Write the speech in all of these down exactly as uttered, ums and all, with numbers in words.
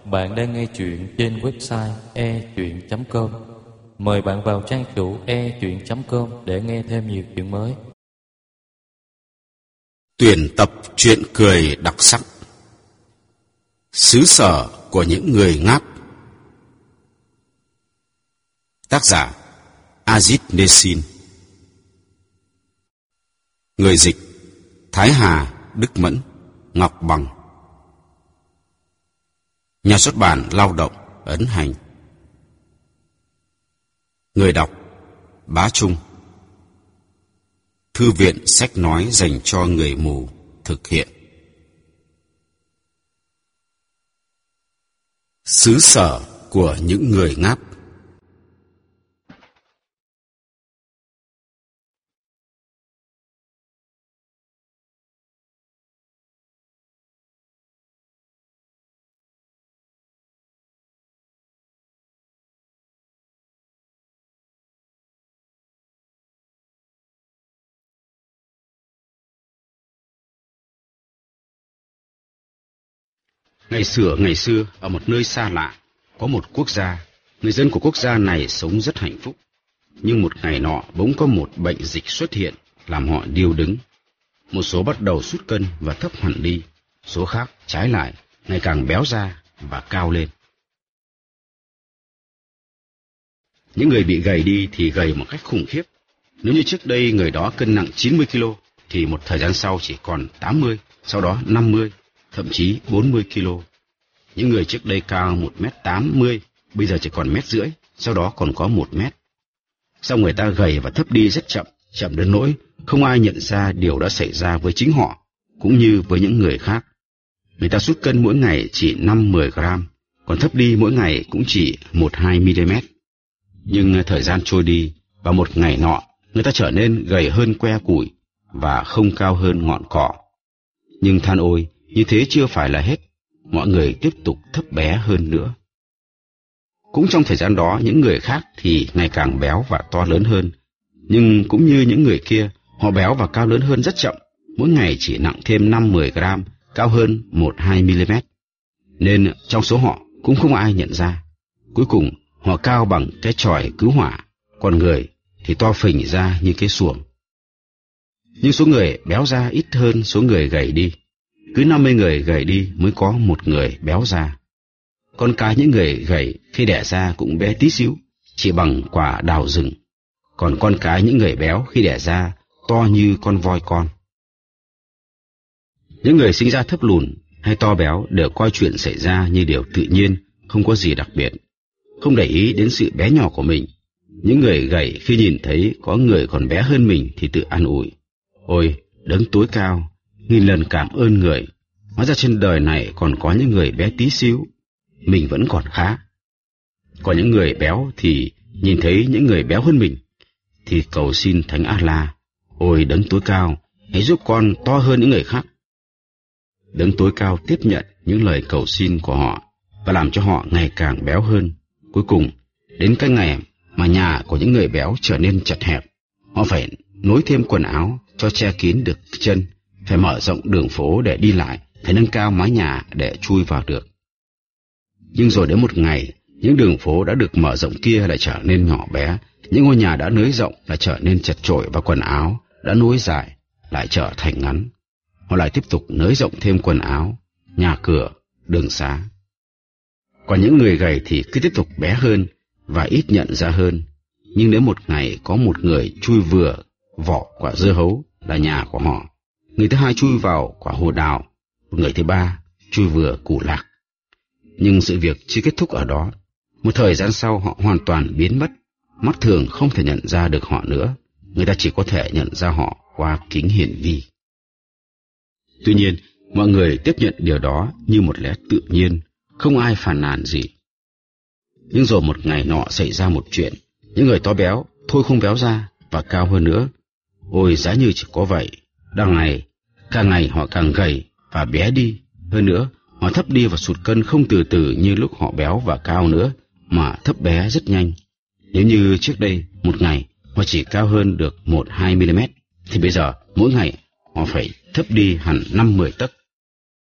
Bạn đang nghe chuyện trên website e chuyện chấm com. Mời bạn vào trang chủ e chuyện chấm com để nghe thêm nhiều chuyện mới. Tuyển tập truyện cười đặc sắc. Xứ sở của những người ngáp. Tác giả Ajit Nesin. Người dịch Thái Hà, Đức Mẫn, Ngọc Bằng. Nhà xuất bản Lao động, Ấn Hành. Người đọc Bá Trung. Thư viện sách nói dành cho người mù thực hiện. Xứ sở của những người ngáp. Ngày xưa ngày xưa, ở một nơi xa lạ, có một quốc gia. Người dân của quốc gia này sống rất hạnh phúc. Nhưng một ngày nọ, bỗng có một bệnh dịch xuất hiện, làm họ điêu đứng. Một số bắt đầu sút cân và thấp hẳn đi. Số khác, trái lại, ngày càng béo ra và cao lên. Những người bị gầy đi thì gầy một cách khủng khiếp. Nếu như trước đây người đó cân nặng chín mươi ki lô, thì một thời gian sau chỉ còn tám mươi, sau đó năm mươi. Thậm chí bốn mươi ki lô. Những người trước đây cao một mét tám mươi, bây giờ chỉ còn mét rưỡi, sau đó còn có một mét. Sao người ta gầy và thấp đi rất chậm, chậm đến nỗi không ai nhận ra điều đã xảy ra với chính họ, cũng như với những người khác. Người ta sút cân mỗi ngày chỉ năm mười gram, còn thấp đi mỗi ngày cũng chỉ một hai mi-li-mét. Nhưng thời gian trôi đi, và một ngày nọ, người ta trở nên gầy hơn que củi và không cao hơn ngọn cỏ. Nhưng than ôi, như thế chưa phải là hết, mọi người tiếp tục thấp bé hơn nữa. Cũng trong thời gian đó, những người khác thì ngày càng béo và to lớn hơn. Nhưng cũng như những người kia, họ béo và cao lớn hơn rất chậm, mỗi ngày chỉ nặng thêm năm mười gram, cao hơn một hai mi-li-mét. Nên trong số họ cũng không ai nhận ra. Cuối cùng, họ cao bằng cái chòi cứu hỏa, còn người thì to phình ra như cái xuồng. Nhưng số người béo ra ít hơn số người gầy đi. Cứ năm mươi người gầy đi mới có một người béo ra. Con cái những người gầy khi đẻ ra cũng bé tí xíu, chỉ bằng quả đào rừng. Còn con cái những người béo khi đẻ ra to như con voi con. Những người sinh ra thấp lùn hay to béo đều coi chuyện xảy ra như điều tự nhiên, không có gì đặc biệt, không để ý đến sự bé nhỏ của mình. Những người gầy khi nhìn thấy có người còn bé hơn mình thì tự an ủi: ôi, đấng tối cao, nghìn lần cảm ơn người, hóa ra trên đời này còn có những người bé tí xíu, mình vẫn còn khá. Còn những người béo thì nhìn thấy những người béo hơn mình thì cầu xin Thánh A-la: ôi đấng tối cao, hãy giúp con to hơn những người khác. Đấng tối cao tiếp nhận những lời cầu xin của họ và làm cho họ ngày càng béo hơn. Cuối cùng, đến cái ngày mà nhà của những người béo trở nên chật hẹp, họ phải nối thêm quần áo cho che kín được chân, phải mở rộng đường phố để đi lại, phải nâng cao mái nhà để chui vào được. Nhưng rồi đến một ngày, những đường phố đã được mở rộng kia lại trở nên nhỏ bé, những ngôi nhà đã nới rộng lại trở nên chật chội, và quần áo đã nối dài lại trở thành ngắn. Họ lại tiếp tục nới rộng thêm quần áo, nhà cửa, đường xá. Còn những người gầy thì cứ tiếp tục bé hơn và ít nhận ra hơn. Nhưng nếu một ngày có một người chui vừa vỏ quả dưa hấu là nhà của họ, người thứ hai chui vào quả hồ đào, người thứ ba chui vừa củ lạc. Nhưng sự việc chưa kết thúc ở đó. Một thời gian sau họ hoàn toàn biến mất, mắt thường không thể nhận ra được họ nữa, người ta chỉ có thể nhận ra họ qua kính hiển vi. Tuy nhiên, mọi người tiếp nhận điều đó như một lẽ tự nhiên, không ai phàn nàn gì. Nhưng rồi một ngày nọ xảy ra một chuyện, những người to béo thôi không béo ra và cao hơn nữa. Ôi, giá như chỉ có vậy, đằng này càng ngày họ càng gầy và bé đi. Hơn nữa, họ thấp đi và sụt cân không từ từ như lúc họ béo và cao nữa, mà thấp bé rất nhanh. Nếu như trước đây một ngày họ chỉ cao hơn được một hai mi-li-mét, thì bây giờ mỗi ngày họ phải thấp đi hẳn năm mười tấc.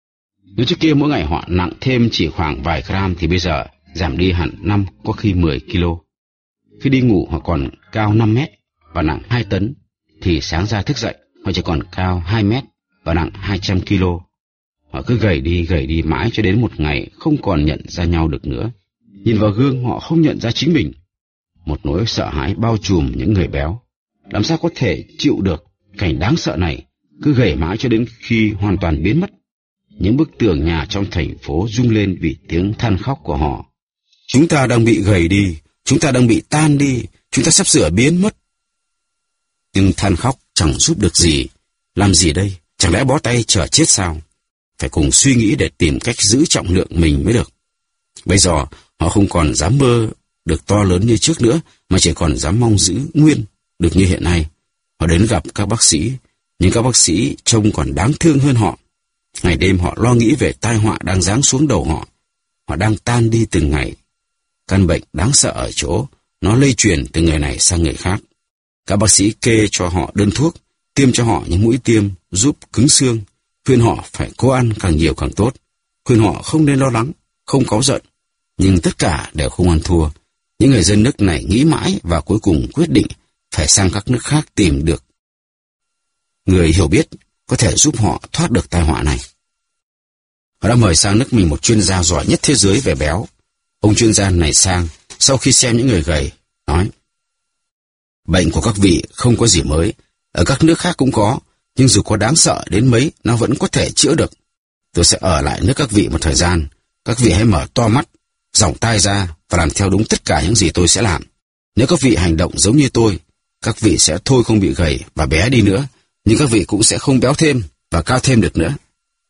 Nếu trước kia mỗi ngày họ nặng thêm chỉ khoảng vài gram thì bây giờ giảm đi hẳn năm, có khi mười ki lô. Khi đi ngủ họ còn cao năm mét và nặng hai tấn, thì sáng ra thức dậy họ chỉ còn cao hai mét và nặng hai trăm ki lô. Họ cứ gầy đi gầy đi mãi cho đến một ngày không còn nhận ra nhau được nữa. Nhìn vào gương họ không nhận ra chính mình. Một nỗi sợ hãi bao trùm những người béo. Làm sao có thể chịu được cảnh đáng sợ này, cứ gầy mãi cho đến khi hoàn toàn biến mất. Những bức tường nhà trong thành phố rung lên vì tiếng than khóc của họ. Chúng ta đang bị gầy đi, chúng ta đang bị tan đi, chúng ta sắp sửa biến mất. Nhưng than khóc chẳng giúp được gì. Làm gì đây? Chẳng lẽ bó tay chờ chết sao? Phải cùng suy nghĩ để tìm cách giữ trọng lượng mình mới được. Bây giờ họ không còn dám mơ được to lớn như trước nữa, mà chỉ còn dám mong giữ nguyên được như hiện nay. Họ đến gặp các bác sĩ, nhưng các bác sĩ trông còn đáng thương hơn họ. Ngày đêm họ lo nghĩ về tai họa đang giáng xuống đầu họ. Họ đang tan đi từng ngày. Căn bệnh đáng sợ ở chỗ nó lây truyền từ người này sang người khác. Các bác sĩ kê cho họ đơn thuốc, tiêm cho họ những mũi tiêm giúp cứng xương, khuyên họ phải cố ăn càng nhiều càng tốt, khuyên họ không nên lo lắng, không cáu giận. Nhưng tất cả đều không ăn thua. Những người dân nước này nghĩ mãi và cuối cùng quyết định phải sang các nước khác tìm được người hiểu biết có thể giúp họ thoát được tai họa này. Họ đã mời sang nước mình một chuyên gia giỏi nhất thế giới về béo. Ông chuyên gia này sang, sau khi xem những người gầy, nói: bệnh của các vị không có gì mới, ở các nước khác cũng có, nhưng dù có đáng sợ đến mấy, nó vẫn có thể chữa được. Tôi sẽ ở lại nước các vị một thời gian. Các vị hãy mở to mắt, dòng tai ra và làm theo đúng tất cả những gì tôi sẽ làm. Nếu các vị hành động giống như tôi, các vị sẽ thôi không bị gầy và bé đi nữa, nhưng các vị cũng sẽ không béo thêm và cao thêm được nữa.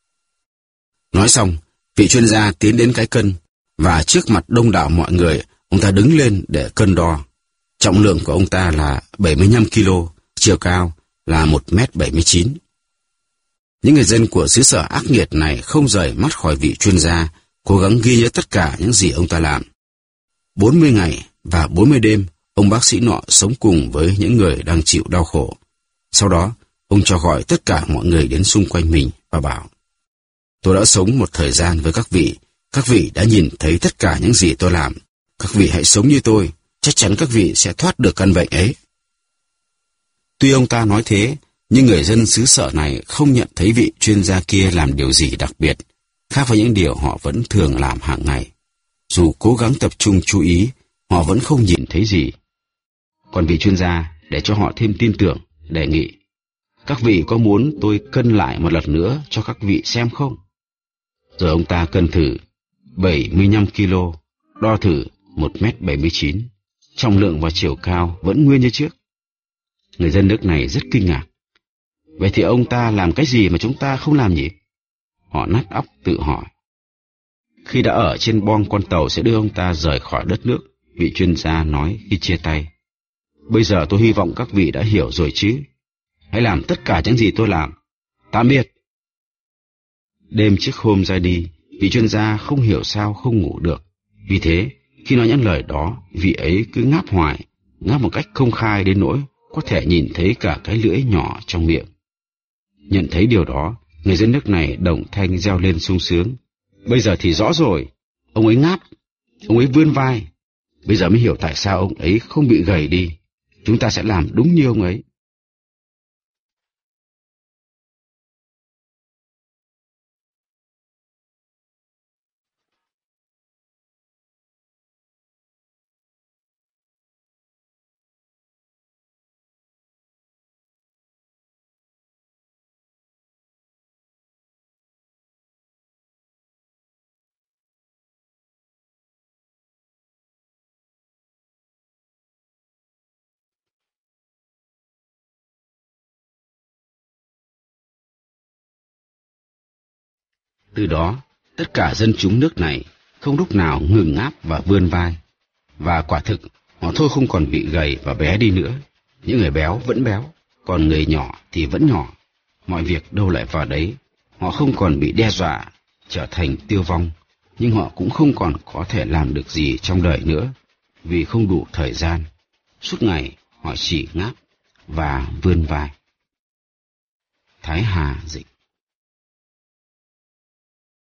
Nói xong, vị chuyên gia tiến đến cái cân, và trước mặt đông đảo mọi người, ông ta đứng lên để cân đo. Trọng lượng của ông ta là bảy mươi lăm ki lô, chiều cao là một mét bảy mươi chín. Những người dân của xứ sở ác nghiệt này không rời mắt khỏi vị chuyên gia, cố gắng ghi nhớ tất cả những gì ông ta làm. bốn mươi ngày và bốn mươi đêm, ông bác sĩ nọ sống cùng với những người đang chịu đau khổ. Sau đó, ông cho gọi tất cả mọi người đến xung quanh mình và bảo: tôi đã sống một thời gian với các vị, các vị đã nhìn thấy tất cả những gì tôi làm. Các vị hãy sống như tôi, chắc chắn các vị sẽ thoát được căn bệnh ấy. Tuy ông ta nói thế, nhưng người dân xứ sở này không nhận thấy vị chuyên gia kia làm điều gì đặc biệt, khác với những điều họ vẫn thường làm hàng ngày. Dù cố gắng tập trung chú ý, họ vẫn không nhìn thấy gì. Còn vị chuyên gia, để cho họ thêm tin tưởng, đề nghị: các vị có muốn tôi cân lại một lần nữa cho các vị xem không? Rồi ông ta cân thử bảy mươi lăm ki lô, đo thử một mét bảy mươi chín, trọng lượng và chiều cao vẫn nguyên như trước. Người dân nước này rất kinh ngạc. Vậy thì ông ta làm cái gì mà chúng ta không làm nhỉ? Họ nát óc tự hỏi. Khi đã ở trên boong con tàu sẽ đưa ông ta rời khỏi đất nước, vị chuyên gia nói khi chia tay: bây giờ tôi hy vọng các vị đã hiểu rồi chứ. Hãy làm tất cả những gì tôi làm. Tạm biệt. Đêm trước hôm ra đi, vị chuyên gia không hiểu sao không ngủ được. Vì thế, khi nói những lời đó, vị ấy cứ ngáp hoài, ngáp một cách công khai đến nỗi có thể nhìn thấy cả cái lưỡi nhỏ trong miệng. Nhận thấy điều đó, người dân nước này đồng thanh reo lên sung sướng: bây giờ thì rõ rồi, ông ấy ngáp, ông ấy vươn vai. Bây giờ mới hiểu tại sao ông ấy không bị gầy đi. Chúng ta sẽ làm đúng như ông ấy. Từ đó, tất cả dân chúng nước này không lúc nào ngừng ngáp và vươn vai. Và quả thực, họ thôi không còn bị gầy và bé đi nữa. Những người béo vẫn béo, còn người nhỏ thì vẫn nhỏ. Mọi việc đâu lại vào đấy. Họ không còn bị đe dọa, trở thành tiêu vong, nhưng họ cũng không còn có thể làm được gì trong đời nữa, vì không đủ thời gian. Suốt ngày, họ chỉ ngáp và vươn vai. Thái Hà dịch.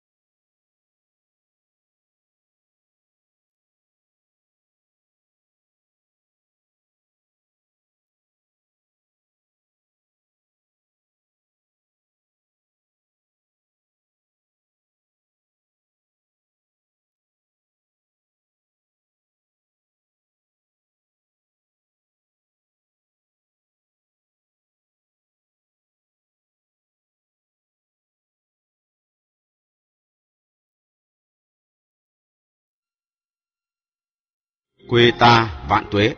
Quê ta vạn tuế.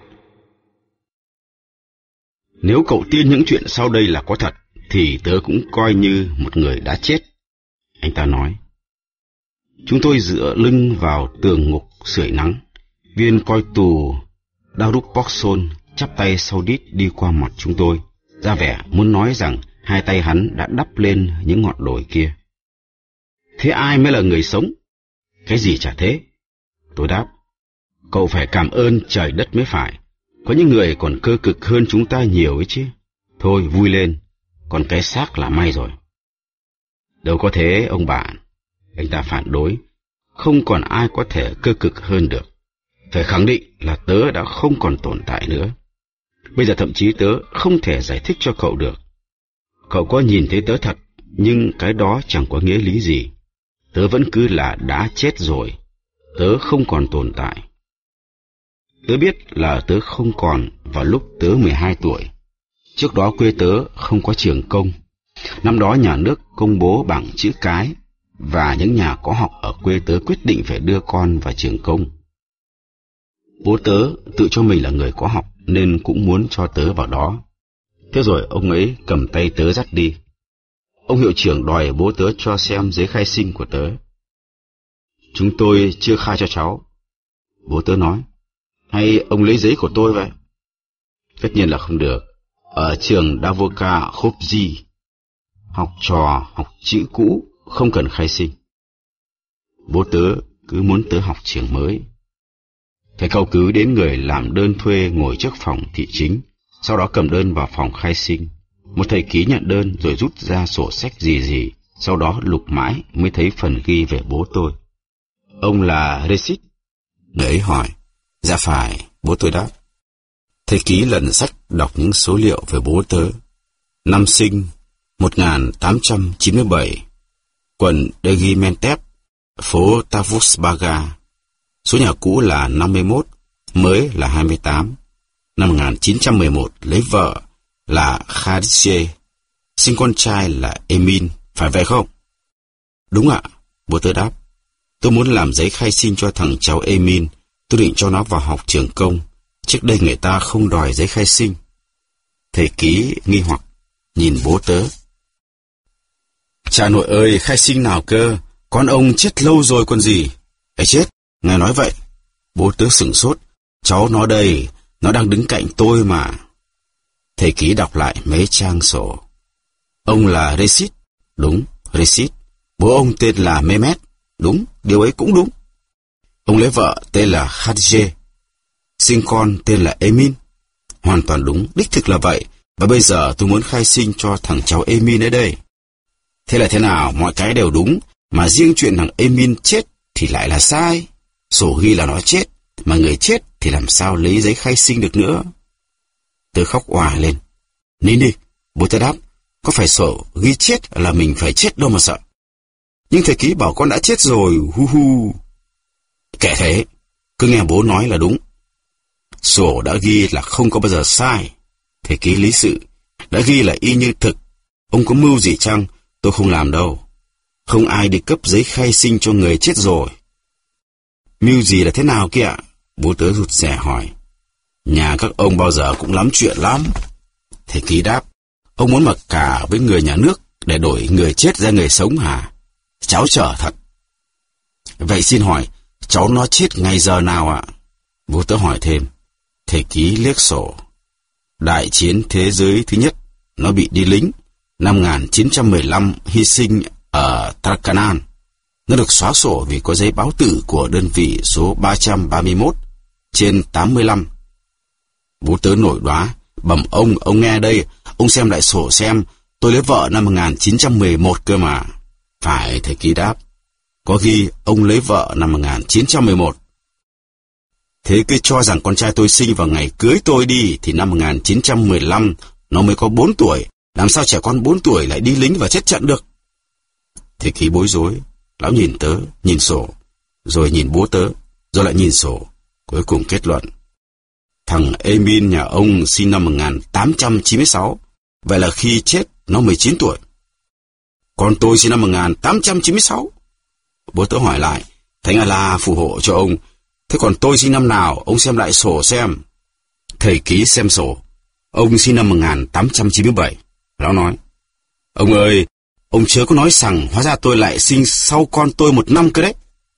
Nếu cậu tin những chuyện sau đây là có thật, thì tớ cũng coi như một người đã chết. Anh ta nói. Chúng tôi dựa lưng vào tường ngục sưởi nắng. Viên coi tù Daruk Bokson chắp tay sau đít đi qua mặt chúng tôi, ra vẻ muốn nói rằng hai tay hắn đã đắp lên những ngọn đồi kia. Thế ai mới là người sống? Cái gì chả thế? Tôi đáp. Cậu phải cảm ơn trời đất mới phải. Có những người còn cơ cực hơn chúng ta nhiều ấy chứ. Thôi vui lên, còn cái xác là may rồi. Đâu có thế ông bạn. Anh ta phản đối. Không còn ai có thể cơ cực hơn được. Phải khẳng định là tớ đã không còn tồn tại nữa. Bây giờ thậm chí tớ không thể giải thích cho cậu được. Cậu có nhìn thấy tớ thật, nhưng cái đó chẳng có nghĩa lý gì. Tớ vẫn cứ là đã chết rồi. Tớ không còn tồn tại. Tớ biết là tớ không còn vào lúc tớ mười hai tuổi. Trước đó quê tớ không có trường công. Năm đó nhà nước công bố bằng chữ cái, và những nhà có học ở quê tớ quyết định phải đưa con vào trường công. Bố tớ tự cho mình là người có học nên cũng muốn cho tớ vào đó. Thế rồi ông ấy cầm tay tớ dắt đi. Ông hiệu trưởng đòi bố tớ cho xem giấy khai sinh của tớ. Chúng tôi chưa khai cho cháu. Bố tớ nói. Hay ông lấy giấy của tôi vậy? Tất nhiên là không được. Ở trường Davoka Khopji, học trò học chữ cũ không cần khai sinh. Bố tớ cứ muốn tớ học trường mới. Thầy cậu cứ đến người làm đơn thuê ngồi trước phòng thị chính, sau đó cầm đơn vào phòng khai sinh. Một thầy ký nhận đơn rồi rút ra sổ sách gì gì, sau đó lục mãi mới thấy phần ghi về bố tôi. Ông là Resit? Người ấy hỏi. Dạ phải, bố tôi đáp. Thầy ký lần sách đọc những số liệu về bố tớ. Năm sinh một nghìn tám trăm chín mươi bảy, quận Degimentep, phố Tavusbaga. Số nhà cũ là năm mươi mốt, mới là hai mươi tám. Năm một nghìn chín trăm mười một lấy vợ là Khadije, sinh con trai là Emin, phải vậy không? Đúng ạ, bố tớ đáp. Tôi muốn làm giấy khai sinh cho thằng cháu Emin. Tôi định cho nó vào học trường công. Trước đây người ta không đòi giấy khai sinh. Thầy ký nghi hoặc nhìn bố tớ. Cha nội ơi, khai sinh nào cơ? Con ông chết lâu rồi còn gì. Ấy chết, ngài nói vậy. Bố tớ sửng sốt. Cháu nó đây, nó đang đứng cạnh tôi mà. Thầy ký đọc lại mấy trang sổ. Ông là Resit. Đúng, Resit. Bố ông tên là Mehmet. Đúng, điều ấy cũng đúng. Ông lấy vợ tên là Khadije, sinh con tên là Emin. Hoàn toàn đúng, đích thực là vậy. Và bây giờ tôi muốn khai sinh cho thằng cháu Emin ở đây. Thế là thế nào, mọi cái đều đúng, mà riêng chuyện thằng Emin chết thì lại là sai. Sổ ghi là nó chết, mà người chết thì làm sao lấy giấy khai sinh được nữa. Tớ khóc òa lên. Nín đi, bố tớ đáp, có phải sổ ghi chết là mình phải chết đâu mà sợ. Nhưng thầy ký bảo con đã chết rồi, hu hu. Kệ thế, cứ nghe bố nói là đúng. Sổ đã ghi là không có bao giờ sai. Thầy ký lý sự, đã ghi là y như thực. Ông có mưu gì chăng? Tôi không làm đâu. Không ai đi cấp giấy khai sinh cho người chết rồi. Mưu gì là thế nào kia ạ? Bố tớ rụt rè hỏi. Nhà các ông bao giờ cũng lắm chuyện lắm. Thầy ký đáp, ông muốn mặc cả với người nhà nước để đổi người chết ra người sống hả? Cháu chờ thật. Vậy xin hỏi, cháu nó chết ngày giờ nào ạ? Bố tớ hỏi thêm. Thầy ký liếc sổ. Đại chiến thế giới thứ nhất, nó bị đi lính. Năm một nghìn chín trăm mười lăm hy sinh ở Tarkanan. Nó được xóa sổ vì có giấy báo tử của đơn vị số ba trăm ba mươi mốt trên tám mươi lăm. Bố tớ nổi đoá. Bẩm ông, ông nghe đây, ông xem lại sổ xem, tôi lấy vợ năm một nghìn chín trăm mười một cơ mà. Phải, thầy ký đáp. Có ghi ông lấy vợ năm một nghìn chín trăm mười một. Thế cứ cho rằng con trai tôi sinh vào ngày cưới tôi đi, thì năm một nghìn chín trăm mười lăm nó mới có bốn tuổi. Làm sao trẻ con bốn tuổi lại đi lính và chết trận được? Thầy ký bối rối. Lão nhìn tớ, nhìn sổ, rồi nhìn bố tớ, rồi lại nhìn sổ. Cuối cùng kết luận. Thằng Emin nhà ông sinh năm một nghìn tám trăm chín mươi sáu. Vậy là khi chết nó mười chín tuổi. Còn tôi sinh năm một nghìn tám trăm chín mươi sáu. Bố tớ hỏi lại. Thánh A-la phù hộ cho ông. Thế còn tôi sinh năm nào, ông xem lại sổ xem. Thầy ký xem sổ. Ông sinh năm một nghìn tám trăm chín mươi bảy. Lão nói, ông ơi, ông chớ có nói rằng hóa ra tôi lại sinh sau con tôi một năm cơ đấy.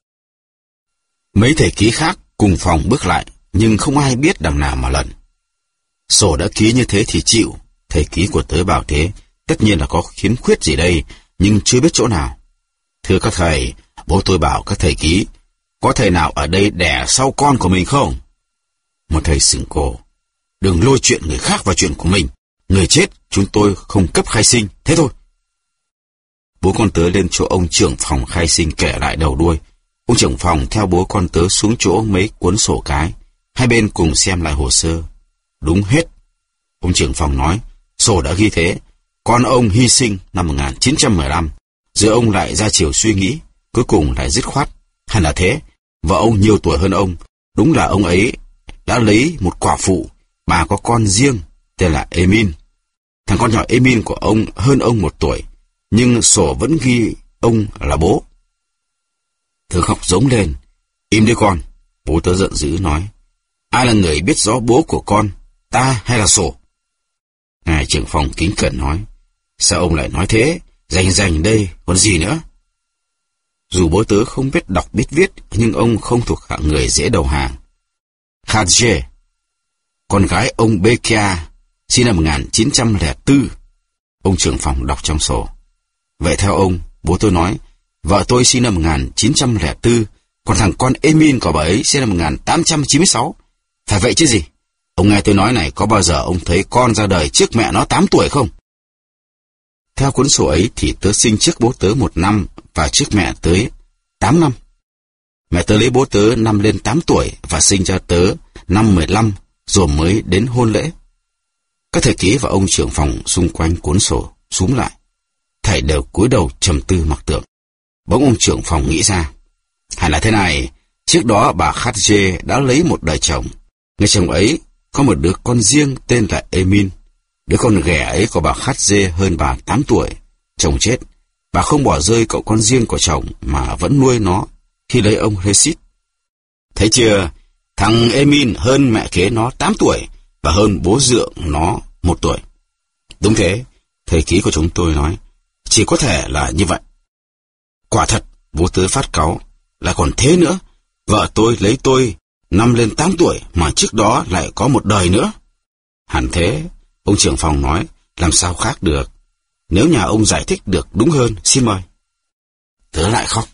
Mấy thầy ký khác cùng phòng bước lại, nhưng không ai biết đằng nào mà lần. Sổ đã ký như thế thì chịu. Thầy ký của tớ bảo thế, tất nhiên là có khiếm khuyết gì đây, nhưng chưa biết chỗ nào. Thưa các thầy, bố tôi bảo các thầy ký, có thầy nào ở đây đẻ sau con của mình không? Một thầy sửng cổ. Đừng lôi chuyện người khác vào chuyện của mình. Người chết chúng tôi không cấp khai sinh, thế thôi. Bố con tớ lên chỗ ông trưởng phòng khai sinh kể lại đầu đuôi. Ông trưởng phòng theo bố con tớ xuống chỗ mấy cuốn sổ cái. Hai bên cùng xem lại hồ sơ. Đúng hết. Ông trưởng phòng nói, sổ đã ghi thế. Con ông hy sinh năm một nghìn chín trăm mười lăm. Giờ ông lại ra chiều suy nghĩ, cuối cùng lại dứt khoát. Hay là thế, vợ ông nhiều tuổi hơn ông. Đúng là ông ấy đã lấy một quả phụ mà có con riêng tên là Emin. Thằng con nhỏ Emin của ông hơn ông một tuổi, nhưng sổ vẫn ghi ông là bố. Tớ khóc giống lên. Im đi con. Bố tớ giận dữ nói, ai là người biết rõ bố của con, ta hay là sổ? Ngài trưởng phòng kính cẩn nói, sao ông lại nói thế? Rành rành đây, còn gì nữa? Dù bố tớ không biết đọc biết viết, nhưng ông không thuộc hạng người dễ đầu hàng. Khadje, con gái ông Bekia, sinh năm một nghìn chín trăm lẻ bốn. Ông trưởng phòng đọc trong sổ. Vậy theo ông, bố tôi nói, vợ tôi sinh năm một nghìn chín trăm lẻ bốn, còn thằng con Emin của bà ấy sinh năm một nghìn tám trăm chín mươi sáu. Phải vậy chứ gì? Ông nghe tôi nói này, có bao giờ ông thấy con ra đời trước mẹ nó tám tuổi không? Theo cuốn sổ ấy thì tớ sinh trước bố tớ một năm và trước mẹ tới tám năm. Mẹ tớ lấy bố tớ năm lên tám tuổi và sinh ra tớ năm mười lăm rồi mới đến hôn lễ. Các thầy ký và ông trưởng phòng xung quanh cuốn sổ súm lại. Thầy đều cúi đầu trầm tư mặc tượng. Bỗng ông trưởng phòng nghĩ ra. Hay là thế này, trước đó bà Khadje đã lấy một đời chồng. Người chồng ấy có một đứa con riêng tên là Emin. Đứa con ghẻ ấy của bà Khadje hơn bà tám tuổi. Chồng chết, bà không bỏ rơi cậu con riêng của chồng mà vẫn nuôi nó khi lấy ông Resit. Thấy chưa, thằng Emin hơn mẹ kế nó tám tuổi và hơn bố dượng nó một tuổi. Đúng thế, thầy ký của chúng tôi nói, chỉ có thể là như vậy. Quả thật, bố tớ phát cáu, lại còn thế nữa, vợ tôi lấy tôi năm lên tám tuổi mà trước đó lại có một đời nữa. Hẳn thế, ông trưởng phòng nói, làm sao khác được. Nếu nhà ông giải thích được đúng hơn, xin mời. Tớ lại khóc.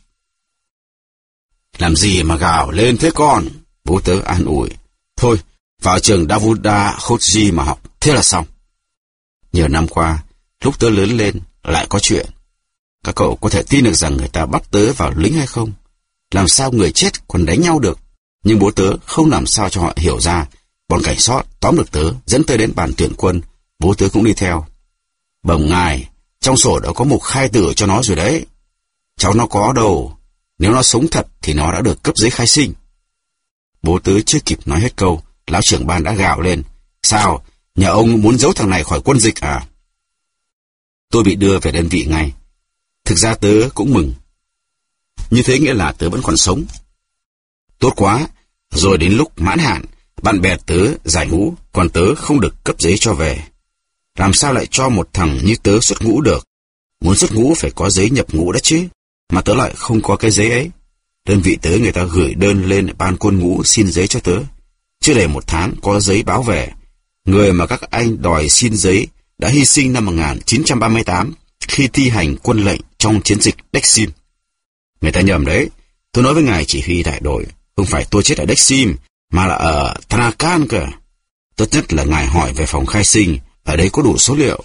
Làm gì mà gào lên thế con? Bố tớ an ủi. Thôi, vào trường Davuda Khoji mà học, thế là xong. Nhiều năm qua, lúc tớ lớn lên, lại có chuyện. Các cậu có thể tin được rằng người ta bắt tớ vào lính hay không? Làm sao người chết còn đánh nhau được? Nhưng bố tớ không làm sao cho họ hiểu ra. Bọn cảnh sát tóm được tớ, dẫn tớ đến bàn tuyển quân. Bố tớ cũng đi theo. Bẩm ngài, trong sổ đã có mục khai tử cho nó rồi đấy. Cháu nó có đâu. Nếu nó sống thật thì nó đã được cấp giấy khai sinh. Bố tớ chưa kịp nói hết câu, lão trưởng ban đã gào lên. Sao, nhà ông muốn giấu thằng này khỏi quân dịch à? Tôi bị đưa về đơn vị ngay. Thực ra tớ cũng mừng. Như thế nghĩa là tớ vẫn còn sống. Tốt quá, rồi đến lúc mãn hạn, bạn bè tớ giải ngũ, còn tớ không được cấp giấy cho về. Làm sao lại cho một thằng như tớ xuất ngũ được? Muốn xuất ngũ phải có giấy nhập ngũ đã chứ, mà tớ lại không có cái giấy ấy. Đơn vị tớ người ta gửi đơn lên ban quân ngũ xin giấy cho tớ. Chưa đầy một tháng có giấy báo về. Người mà các anh đòi xin giấy đã hy sinh năm một nghìn chín trăm ba mươi tám khi thi hành quân lệnh trong chiến dịch Dexim. Người ta nhầm đấy. Tôi nói với ngài chỉ huy đại đội, không phải tôi chết ở Dexim, mà là ở Tarakan cơ. Tốt nhất là ngài hỏi về phòng khai sinh, ở đây có đủ số liệu.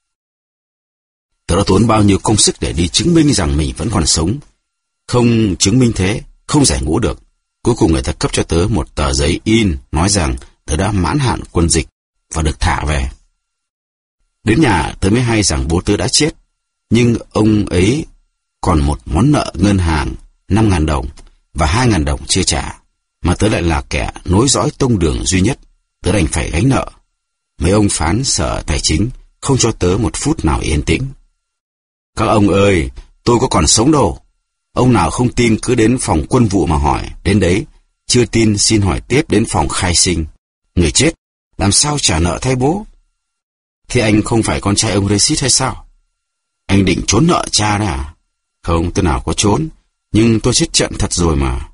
Tớ đã tốn bao nhiêu công sức để đi chứng minh rằng mình vẫn còn sống. Không chứng minh thế, không giải ngũ được. Cuối cùng người ta cấp cho tớ một tờ giấy in, nói rằng tớ đã mãn hạn quân dịch và được thả về. Đến nhà tớ mới hay rằng bố tớ đã chết, nhưng ông ấy còn một món nợ ngân hàng năm ngàn đồng và hai ngàn đồng chưa trả, mà tớ lại là kẻ nối dõi tông đường duy nhất, tớ đành phải gánh nợ. Mấy ông phán sở tài chính không cho tớ một phút nào yên tĩnh. Các ông ơi, tôi có còn sống đâu. Ông nào không tin cứ đến phòng quân vụ mà hỏi, đến đấy, chưa tin xin hỏi tiếp đến phòng khai sinh. Người chết, làm sao trả nợ thay bố? Thế anh không phải con trai ông Recit hay sao? Anh định trốn nợ cha đấy à? Không, tôi nào có trốn, nhưng tôi chết trận thật rồi mà.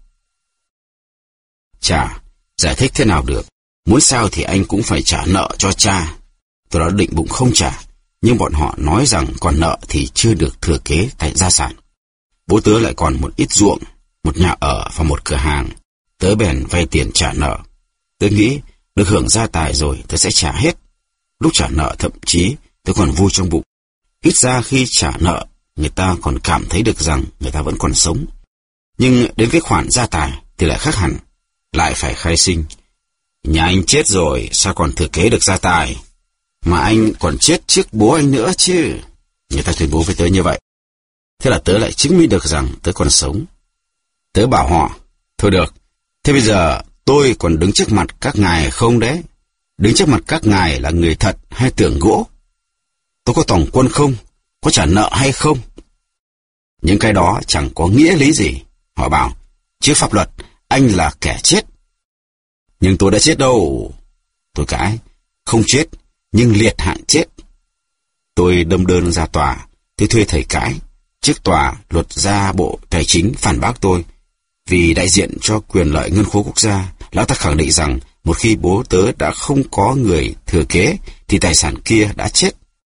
Chà, giải thích thế nào được? Muốn sao thì anh cũng phải trả nợ cho cha. Tôi đã định bụng không trả, nhưng bọn họ nói rằng còn nợ thì chưa được thừa kế tại gia sản. Bố tớ lại còn một ít ruộng, một nhà ở và một cửa hàng. Tớ bèn vay tiền trả nợ. Tớ nghĩ được hưởng gia tài rồi tớ sẽ trả hết. Lúc trả nợ thậm chí tớ còn vui trong bụng. Ít ra khi trả nợ, người ta còn cảm thấy được rằng người ta vẫn còn sống. Nhưng đến cái khoản gia tài thì lại khác hẳn. Lại phải khai sinh. Nhà anh chết rồi, sao còn thừa kế được gia tài? Mà anh còn chết trước bố anh nữa chứ. Người ta tuyên bố với tớ như vậy. Thế là tớ lại chứng minh được rằng tớ còn sống. Tớ bảo họ, thôi được, thế bây giờ tôi còn đứng trước mặt các ngài không đấy? Đứng trước mặt các ngài là người thật hay tưởng gỗ? Tôi có tòng quân không? Có trả nợ hay không? Những cái đó chẳng có nghĩa lý gì. Họ bảo, trước pháp luật, anh là kẻ chết. Nhưng tôi đã chết đâu. Tôi cãi, không chết, nhưng liệt hạng chết. Tôi đâm đơn ra tòa, tôi thuê thầy cãi. Trước tòa, luật gia Bộ Tài chính phản bác tôi. Vì đại diện cho quyền lợi ngân khố quốc gia, lão ta khẳng định rằng một khi bố tớ đã không có người thừa kế, thì tài sản kia đã chết.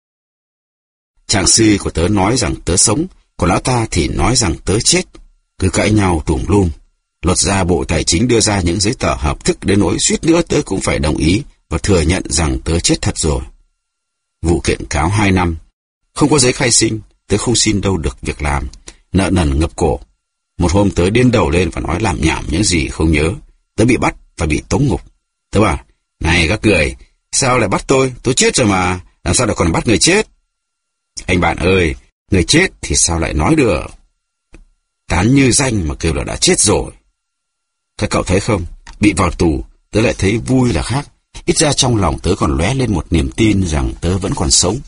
Trạng sư của tớ nói rằng tớ sống, còn lão ta thì nói rằng tớ chết. Cứ cãi nhau tùm lum. Luật gia Bộ Tài chính đưa ra những giấy tờ hợp thức đến nỗi suýt nữa tớ cũng phải đồng ý và thừa nhận rằng tớ chết thật rồi. Vụ kiện cáo hai năm. Không có giấy khai sinh, tớ không xin đâu được việc làm. Nợ nần ngập cổ. Một hôm tớ điên đầu lên và nói làm nhảm những gì không nhớ. Tớ bị bắt và bị tống ngục. Tớ bảo, này các người, sao lại bắt tôi? Tôi chết rồi mà, làm sao lại còn bắt người chết? Anh bạn ơi, người chết thì sao lại nói được? Tán như danh mà kêu là đã chết rồi. Các cậu thấy không, bị vào tù, tớ lại thấy vui là khác. Ít ra trong lòng tớ còn lóe lên một niềm tin rằng tớ vẫn còn sống.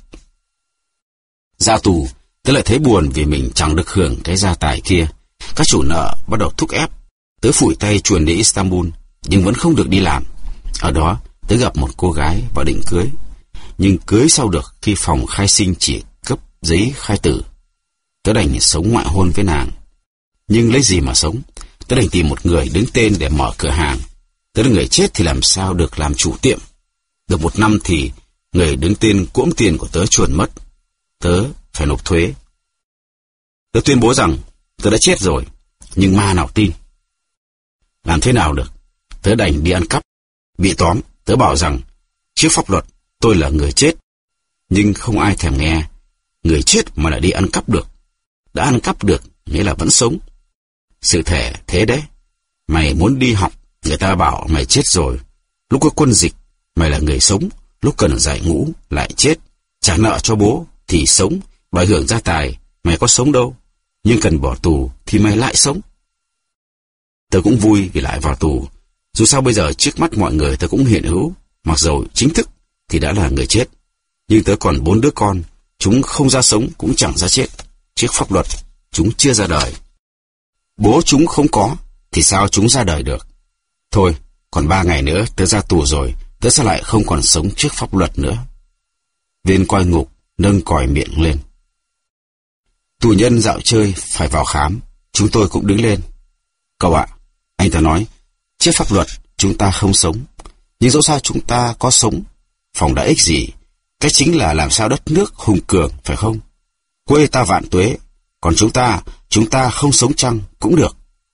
Ra tù, tớ lại thấy buồn vì mình chẳng được hưởng cái gia tài kia. Các chủ nợ bắt đầu thúc ép. Tớ phủi tay chuồn đi Istanbul, nhưng vẫn không được đi làm. Ở đó, tớ gặp một cô gái và định cưới. Nhưng cưới sau được khi phòng khai sinh chỉ cấp giấy khai tử. Tớ đành sống ngoại hôn với nàng. Nhưng lấy gì mà sống? Tớ đành tìm một người đứng tên để mở cửa hàng. Tớ là người chết thì làm sao được làm chủ tiệm. Được một năm thì người đứng tên cỗm tiền của tớ chuồn mất. Tớ phải nộp thuế. Tớ tuyên bố rằng tớ đã chết rồi, nhưng ma nào tin. Làm thế nào được? Tớ đành đi ăn cắp. Bị tóm, tớ bảo rằng trước pháp luật tôi là người chết. Nhưng không ai thèm nghe. Người chết mà lại đi ăn cắp được. Đã ăn cắp được nghĩa là vẫn sống. Sự thể thế đấy. Mày muốn đi học, người ta bảo mày chết rồi. Lúc có quân dịch, mày là người sống. Lúc cần giải ngũ, lại chết. Trả nợ cho bố, thì sống. Đòi hưởng gia tài, mày có sống đâu. Nhưng cần bỏ tù, thì mày lại sống. Tớ cũng vui vì lại vào tù. Dù sao bây giờ trước mắt mọi người tớ cũng hiện hữu. Mặc dầu chính thức thì đã là người chết. Nhưng tớ còn bốn đứa con. Chúng không ra sống cũng chẳng ra chết. Trước pháp luật, chúng chưa ra đời. Bố chúng không có, thì sao chúng ra đời được? Thôi, còn ba ngày nữa tớ ra tù rồi, tớ sẽ lại không còn sống trước pháp luật nữa. Viên coi ngục nâng còi miệng lên. Tù nhân dạo chơi phải vào khám, chúng tôi cũng đứng lên. Cậu ạ, anh ta nói, trước pháp luật chúng ta không sống, nhưng dẫu sao chúng ta có sống. Phòng đã ích gì? Cái chính là làm sao đất nước hùng cường, phải không? Quê ta vạn tuế, còn chúng ta, chúng ta không sống chăng cũng được.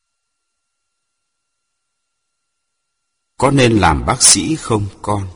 Có nên làm bác sĩ không con?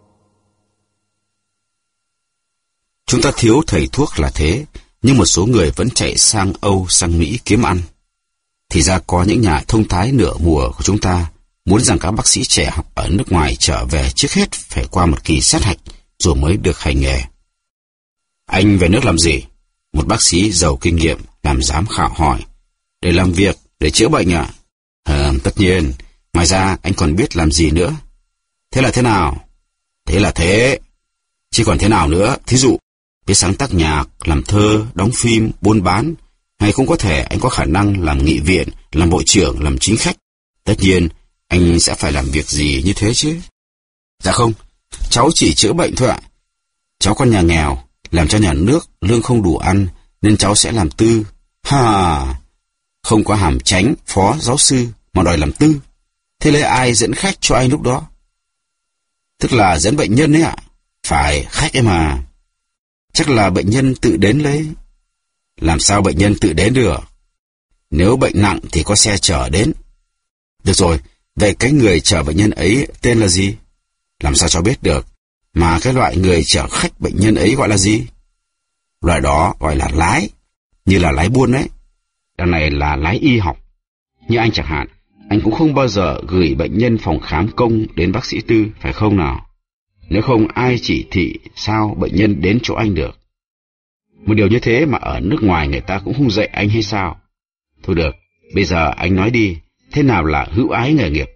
Chúng ta thiếu thầy thuốc là thế, nhưng một số người vẫn chạy sang Âu, sang Mỹ kiếm ăn. Thì ra có những nhà thông thái nửa mùa của chúng ta muốn rằng các bác sĩ trẻ học ở nước ngoài trở về trước hết phải qua một kỳ sát hạch rồi mới được hành nghề. Anh về nước làm gì? Một bác sĩ giàu kinh nghiệm làm giám khảo hỏi. Để làm việc, để chữa bệnh à? À, tất nhiên. Ngoài ra anh còn biết làm gì nữa? Thế là thế nào? Thế là thế. Chứ còn thế nào nữa? Thí dụ, biết sáng tác nhạc, làm thơ, đóng phim, buôn bán. Hay cũng có thể anh có khả năng làm nghị viện, làm bộ trưởng, làm chính khách. Tất nhiên, Anh sẽ phải làm việc gì như thế chứ? Dạ không, cháu chỉ chữa bệnh thôi ạ. Cháu con nhà nghèo, làm cho nhà nước lương không đủ ăn, nên cháu sẽ làm tư. Ha, không có hàm chánh, phó, giáo sư, mà đòi làm tư. Thế lấy ai dẫn khách cho anh lúc đó? Tức là dẫn bệnh nhân ấy ạ. Phải, khách ấy mà. Chắc là bệnh nhân tự đến lấy. Làm sao bệnh nhân tự đến được? Nếu bệnh nặng thì có xe chở đến. Được rồi, vậy cái người chở bệnh nhân ấy tên là gì? Làm sao cho biết được? Mà cái loại người chở khách bệnh nhân ấy gọi là gì? Loại đó gọi là lái, như là lái buôn ấy. Đằng này là lái y học. Như anh chẳng hạn, anh cũng không bao giờ gửi bệnh nhân phòng khám công đến bác sĩ tư, phải không nào? Nếu không ai chỉ thị sao bệnh nhân đến chỗ anh được. Một điều như thế mà ở nước ngoài người ta cũng không dạy anh hay sao? Thôi được, bây giờ anh nói đi, thế nào là hữu ái nghề nghiệp?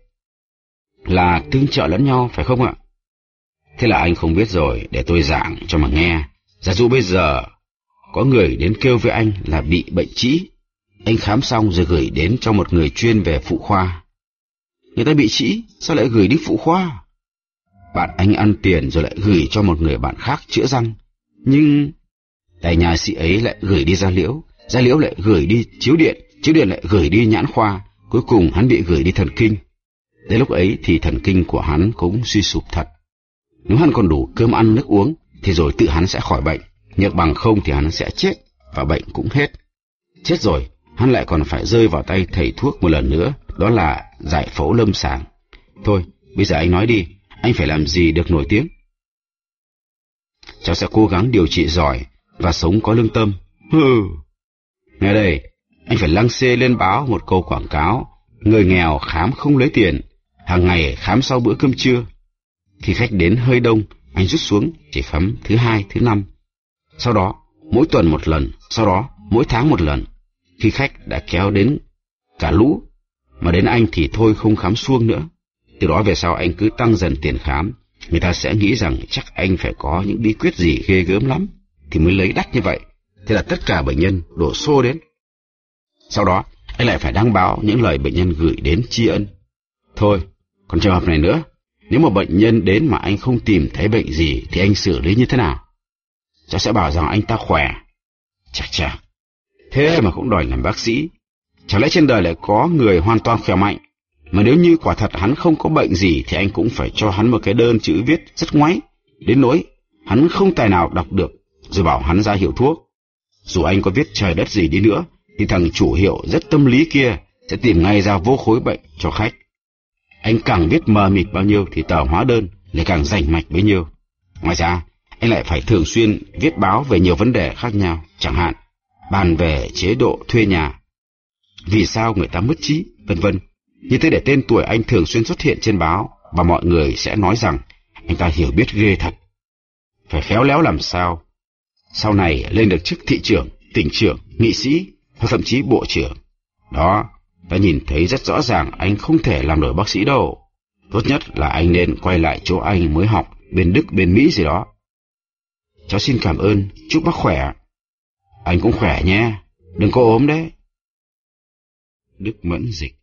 Là tương trợ lẫn nhau, phải không ạ? Thế là anh không biết rồi, để tôi giảng cho mà nghe. Giả dụ bây giờ có người đến kêu với anh là bị bệnh trĩ, anh khám xong rồi gửi đến cho một người chuyên về phụ khoa. Người ta bị trĩ, sao lại gửi đi phụ khoa? Bạn anh ăn tiền rồi lại gửi cho một người bạn khác chữa răng. Nhưng tại nhà sĩ ấy lại gửi đi da liễu, da liễu lại gửi đi chiếu điện, chiếu điện lại gửi đi nhãn khoa, cuối cùng hắn bị gửi đi thần kinh. Đến lúc ấy thì thần kinh của hắn cũng suy sụp thật. Nếu hắn còn đủ cơm ăn nước uống thì rồi tự hắn sẽ khỏi bệnh, nhưng bằng không thì hắn sẽ chết và bệnh cũng hết. Chết rồi, hắn lại còn phải rơi vào tay thầy thuốc một lần nữa, đó là giải phẫu lâm sàng. Thôi, bây giờ anh nói đi, anh phải làm gì được nổi tiếng? Cháu sẽ cố gắng điều trị giỏi và sống có lương tâm. Hừ. Nghe đây, anh phải lăng xê lên báo một câu quảng cáo: người nghèo khám không lấy tiền, hàng ngày khám sau bữa cơm trưa. Khi khách đến hơi đông, anh rút xuống chỉ khám thứ hai, thứ năm. Sau đó, mỗi tuần một lần, sau đó, mỗi tháng một lần. Khi khách đã kéo đến cả lũ, mà đến anh thì thôi không khám suông nữa. Từ đó về sau anh cứ tăng dần tiền khám. Người ta sẽ nghĩ rằng chắc anh phải có những bí quyết gì ghê gớm lắm thì mới lấy đắt như vậy. Thế là tất cả bệnh nhân đổ xô đến. Sau đó, anh lại phải đăng báo những lời bệnh nhân gửi đến tri ân. Thôi, còn trường hợp này nữa. Nếu mà bệnh nhân đến mà anh không tìm thấy bệnh gì thì anh xử lý như thế nào? Cháu sẽ bảo rằng anh ta khỏe. Chà chà, thế mà cũng đòi làm bác sĩ. Chẳng lẽ trên đời lại có người hoàn toàn khỏe mạnh? Mà nếu như quả thật hắn không có bệnh gì thì anh cũng phải cho hắn một cái đơn chữ viết rất ngoáy, đến nỗi hắn không tài nào đọc được, rồi bảo hắn ra hiệu thuốc. Dù anh có viết trời đất gì đi nữa thì thằng chủ hiệu rất tâm lý kia sẽ tìm ngay ra vô khối bệnh cho khách. Anh càng viết mờ mịt bao nhiêu thì tờ hóa đơn lại càng rành mạch bấy nhiêu. Ngoài ra, anh lại phải thường xuyên viết báo về nhiều vấn đề khác nhau, chẳng hạn bàn về chế độ thuê nhà, vì sao người ta mất trí, vân vân. Như thế để tên tuổi anh thường xuyên xuất hiện trên báo, và mọi người sẽ nói rằng anh ta hiểu biết ghê thật. Phải khéo léo làm sao sau này lên được chức thị trưởng, tỉnh trưởng, nghị sĩ, hoặc thậm chí bộ trưởng. Đó, ta nhìn thấy rất rõ ràng anh không thể làm nổi bác sĩ đâu. Tốt nhất là anh nên quay lại chỗ anh mới học, bên Đức, bên Mỹ gì đó. Cháu xin cảm ơn, chúc bác khỏe. Anh cũng khỏe nhé, đừng có ốm đấy. Đức Mẫn Dịch.